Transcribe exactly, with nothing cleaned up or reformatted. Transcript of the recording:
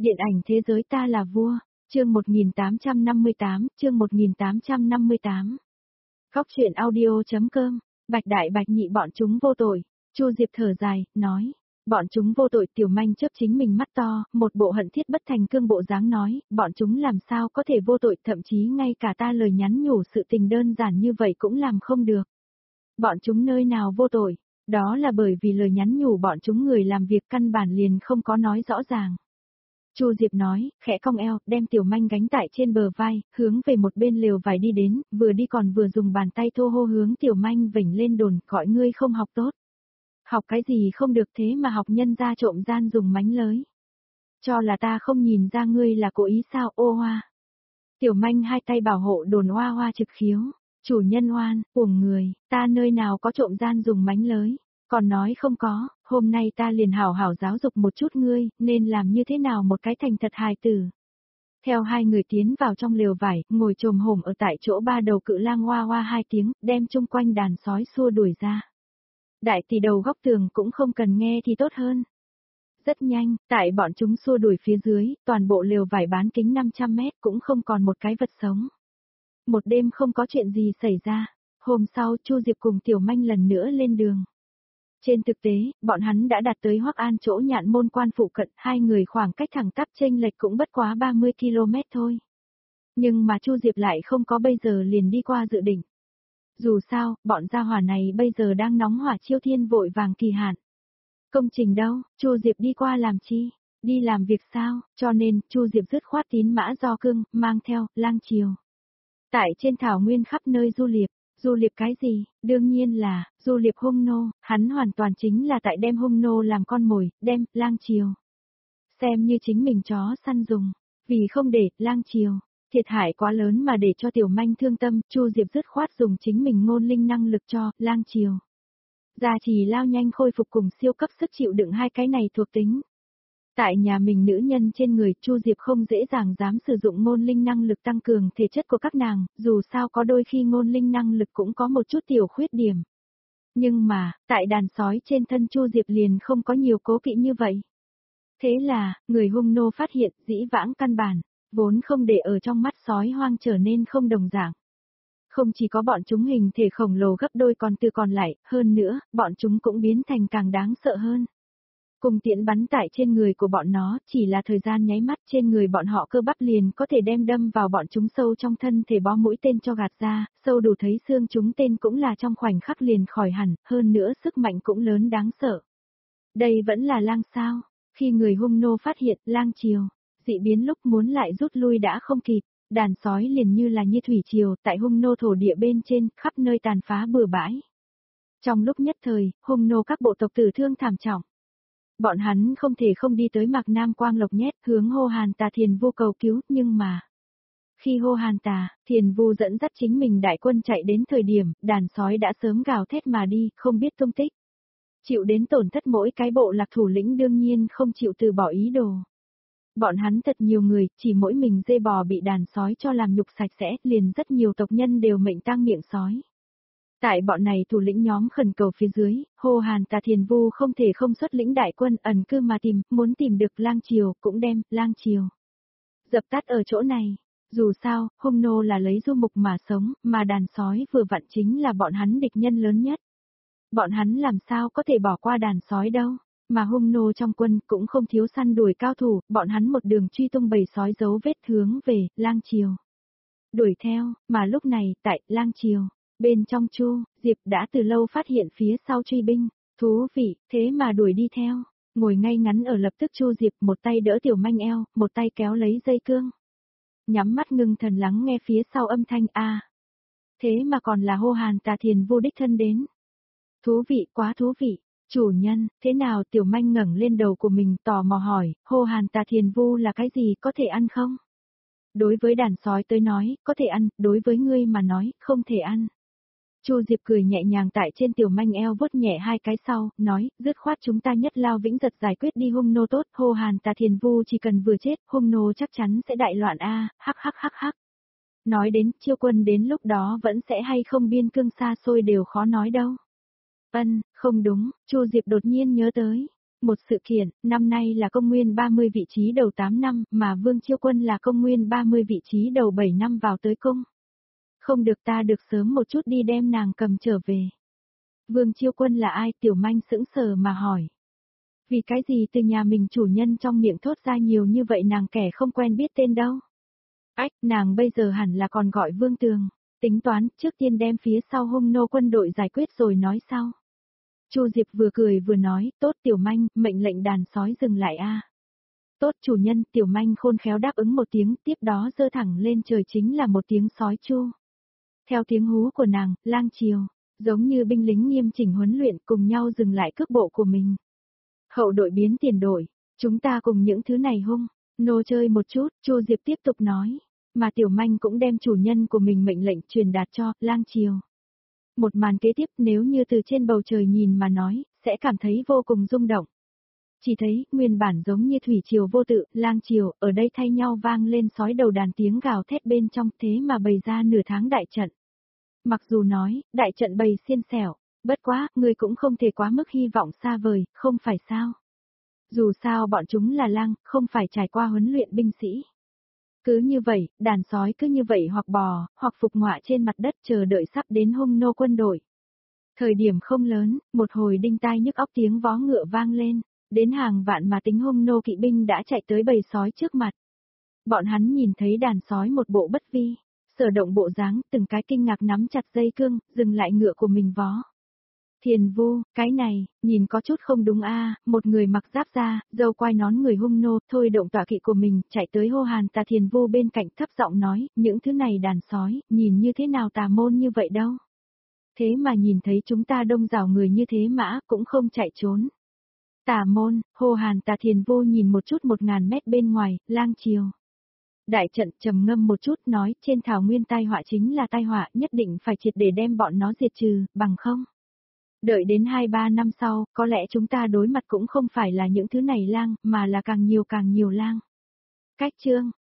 Điện ảnh thế giới ta là vua, chương một nghìn tám trăm năm mươi tám, chương một nghìn tám trăm năm mươi tám. Góc truyện audio.com, Bạch đại bạch nhị bọn chúng vô tội, Chu Diệp thở dài, nói, bọn chúng vô tội. Tiểu Manh chớp chính mình mắt to, một bộ hận thiết bất thành cương bộ dáng nói, bọn chúng làm sao có thể vô tội, thậm chí ngay cả ta lời nhắn nhủ sự tình đơn giản như vậy cũng làm không được. Bọn chúng nơi nào vô tội, đó là bởi vì lời nhắn nhủ bọn chúng người làm việc căn bản liền không có nói rõ ràng. Chu Diệp nói, khẽ cong eo, đem Tiểu Manh gánh tại trên bờ vai, hướng về một bên lều vải đi đến, vừa đi còn vừa dùng bàn tay thô hô hướng Tiểu Manh vểnh lên đồn, gọi ngươi không học tốt. Học cái gì không được thế mà học nhân ra trộm gian dùng mánh lới. Cho là ta không nhìn ra ngươi là cố ý sao, ô hoa. Tiểu Manh hai tay bảo hộ đồn hoa hoa trực khiếu, chủ nhân oan, uổng người, ta nơi nào có trộm gian dùng mánh lới. Còn nói không có, hôm nay ta liền hảo hảo giáo dục một chút ngươi, nên làm như thế nào một cái thành thật hài tử. Theo hai người tiến vào trong lều vải, ngồi chồm hổm ở tại chỗ ba đầu cự lang hoa hoa hai tiếng, đem chung quanh đàn sói xua đuổi ra. Đại tỷ đầu góc tường cũng không cần nghe thì tốt hơn. Rất nhanh, tại bọn chúng xua đuổi phía dưới, toàn bộ lều vải bán kính năm trăm mét cũng không còn một cái vật sống. Một đêm không có chuyện gì xảy ra, hôm sau Chu Diệp cùng Tiểu Manh lần nữa lên đường. Trên thực tế, bọn hắn đã đạt tới Hoắc An chỗ Nhạn Môn Quan phụ cận, hai người khoảng cách thẳng tắp chênh lệch cũng bất quá ba mươi ki lô mét thôi. Nhưng mà Chu Diệp lại không có bây giờ liền đi qua dự định. Dù sao, bọn gia hỏa này bây giờ đang nóng hỏa chiêu thiên vội vàng kỳ hạn. Công trình đâu, Chu Diệp đi qua làm chi? Đi làm việc sao? Cho nên, Chu Diệp dứt khoát tín mã do cương, mang theo, lang chiều. Tại trên thảo nguyên khắp nơi du liệp. Du liệp cái gì? Đương nhiên là, du liệp hung nô, hắn hoàn toàn chính là tại đem hung nô làm con mồi, đem, lang chiều. Xem như chính mình chó săn dùng, vì không để, lang chiều, thiệt hại quá lớn mà để cho Tiểu Manh thương tâm, Chu Diệp dứt khoát dùng chính mình ngôn linh năng lực cho, lang chiều. Gia trì lao nhanh khôi phục cùng siêu cấp sức chịu đựng hai cái này thuộc tính. Tại nhà mình nữ nhân trên người, Chu Diệp không dễ dàng dám sử dụng ngôn linh năng lực tăng cường thể chất của các nàng, dù sao có đôi khi ngôn linh năng lực cũng có một chút tiểu khuyết điểm. Nhưng mà, tại đàn sói trên thân Chu Diệp liền không có nhiều cố kỵ như vậy. Thế là, người hung nô phát hiện dĩ vãng căn bản, vốn không để ở trong mắt sói hoang trở nên không đồng dạng. Không chỉ có bọn chúng hình thể khổng lồ gấp đôi còn từ còn lại, hơn nữa, bọn chúng cũng biến thành càng đáng sợ hơn. Cùng tiễn bắn tại trên người của bọn nó, chỉ là thời gian nháy mắt trên người bọn họ cơ bắp liền có thể đem đâm vào bọn chúng sâu trong thân thể bó mũi tên cho gạt ra, sâu đủ thấy xương chúng tên cũng là trong khoảnh khắc liền khỏi hẳn, hơn nữa sức mạnh cũng lớn đáng sợ. Đây vẫn là lang sao, khi người hung nô phát hiện lang chiều, dị biến lúc muốn lại rút lui đã không kịp, đàn sói liền như là như thủy triều tại hung nô thổ địa bên trên, khắp nơi tàn phá bừa bãi. Trong lúc nhất thời, hung nô các bộ tộc tử thương thảm trọng. Bọn hắn không thể không đi tới Mạc Nam Quang Lộc nhét hướng Hô Hàn Tà Thiền Vu cầu cứu, nhưng mà... Khi Hô Hàn Tà, Thiền Vu dẫn dắt chính mình đại quân chạy đến thời điểm, đàn sói đã sớm gào thét mà đi, không biết tung tích. Chịu đến tổn thất mỗi cái bộ lạc thủ lĩnh đương nhiên không chịu từ bỏ ý đồ. Bọn hắn thật nhiều người, chỉ mỗi mình dê bò bị đàn sói cho làm nhục sạch sẽ, liền rất nhiều tộc nhân đều mệnh tang miệng sói. Tại bọn này thủ lĩnh nhóm khẩn cầu phía dưới, Hô Hàn Tà Thiền Vu không thể không xuất lĩnh đại quân ẩn cư mà tìm, muốn tìm được lang chiều, cũng đem, lang chiều. Dập tắt ở chỗ này, dù sao, hung nô là lấy du mục mà sống, mà đàn sói vừa vặn chính là bọn hắn địch nhân lớn nhất. Bọn hắn làm sao có thể bỏ qua đàn sói đâu, mà hung nô trong quân cũng không thiếu săn đuổi cao thủ, bọn hắn một đường truy tung bầy sói dấu vết hướng về, lang chiều. Đuổi theo, mà lúc này, tại, lang chiều. Bên trong Chu, Diệp đã từ lâu phát hiện phía sau truy binh, thú vị, thế mà đuổi đi theo, ngồi ngay ngắn ở lập tức Chu Diệp một tay đỡ Tiểu Manh eo, một tay kéo lấy dây cương. Nhắm mắt ngưng thần lắng nghe phía sau âm thanh a. Thế mà còn là Hô Hàn Tà Thiền Vu đích thân đến. Thú vị, quá thú vị, chủ nhân, thế nào? Tiểu Manh ngẩng lên đầu của mình tò mò hỏi, Hô Hàn Tà Thiền Vu là cái gì, có thể ăn không? Đối với đàn sói tới nói, có thể ăn, đối với ngươi mà nói, không thể ăn. Chu Diệp cười nhẹ nhàng tại trên Tiểu Manh eo vuốt nhẹ hai cái sau, nói, dứt khoát chúng ta nhất lao vĩnh giật giải quyết đi hung nô tốt, Hô Hàn Tà Thiền Vu chỉ cần vừa chết, hung nô chắc chắn sẽ đại loạn a, hắc hắc hắc hắc. Nói đến, chiêu quân đến lúc đó vẫn sẽ hay không biên cương xa xôi đều khó nói đâu. Ân, không đúng, Chu Diệp đột nhiên nhớ tới, Một sự kiện, năm nay là công nguyên ba mươi vị trí đầu tám năm, mà Vương Chiêu Quân là công nguyên ba mươi vị trí đầu bảy năm vào tới cung. Không được, ta được sớm một chút đi đem nàng cầm trở về. Vương Chiêu Quân là ai? Tiểu Manh sững sờ mà hỏi. Vì cái gì từ nhà mình chủ nhân trong miệng thốt ra nhiều như vậy, nàng kẻ không quen biết tên đâu. Ách, nàng bây giờ hẳn là còn gọi Vương Tường, tính toán trước tiên đem phía sau Hung nô quân đội giải quyết rồi nói sau. Chu Diệp vừa cười vừa nói, tốt Tiểu Manh, mệnh lệnh đàn sói dừng lại a. Tốt chủ nhân, Tiểu Manh khôn khéo đáp ứng một tiếng, tiếp đó giơ thẳng lên trời chính là một tiếng sói chu. Theo tiếng hú của nàng, lang chiều, giống như binh lính nghiêm chỉnh huấn luyện cùng nhau dừng lại cước bộ của mình. Hậu đội biến tiền đội, chúng ta cùng những thứ này hung, nô chơi một chút, Chu Diệp tiếp tục nói, mà Tiểu Manh cũng đem chủ nhân của mình mệnh lệnh truyền đạt cho, lang chiều. Một màn kế tiếp nếu như từ trên bầu trời nhìn mà nói, sẽ cảm thấy vô cùng rung động. Chỉ thấy, nguyên bản giống như thủy triều vô tự, lang triều, ở đây thay nhau vang lên sói đầu đàn tiếng gào thét bên trong, thế mà bày ra nửa tháng đại trận. Mặc dù nói, đại trận bày xiên xẻo, bất quá, người cũng không thể quá mức hy vọng xa vời, không phải sao. Dù sao bọn chúng là lang, không phải trải qua huấn luyện binh sĩ. Cứ như vậy, đàn sói cứ như vậy hoặc bò, hoặc phục ngọa trên mặt đất chờ đợi sắp đến Hung nô quân đội. Thời điểm không lớn, một hồi đinh tai nhức óc tiếng vó ngựa vang lên, đến hàng vạn mà tính Hung nô kỵ binh đã chạy tới bầy sói trước mặt. Bọn hắn nhìn thấy đàn sói một bộ bất vi, sở động bộ dáng, từng cái kinh ngạc nắm chặt dây cương, dừng lại ngựa của mình vó. Thiền Vu, cái này, nhìn có chút không đúng a, một người mặc giáp da, râu quai nón người Hung nô, thôi động tọa kỵ của mình, chạy tới hô hàn tà Thiền Vu bên cạnh thấp giọng nói, những thứ này đàn sói, nhìn như thế nào tà môn như vậy đâu. Thế mà nhìn thấy chúng ta đông rào người như thế mã, cũng không chạy trốn. Tà môn, hô hàn tà Thiền Vu nhìn một chút một ngàn mét bên ngoài, lang chiều. Đại trận trầm ngâm một chút nói, trên thảo nguyên tai họa chính là tai họa, nhất định phải triệt để đem bọn nó diệt trừ, bằng không. Đợi đến hai ba năm sau, có lẽ chúng ta đối mặt cũng không phải là những thứ này lang, mà là càng nhiều càng nhiều lang. Cách chương,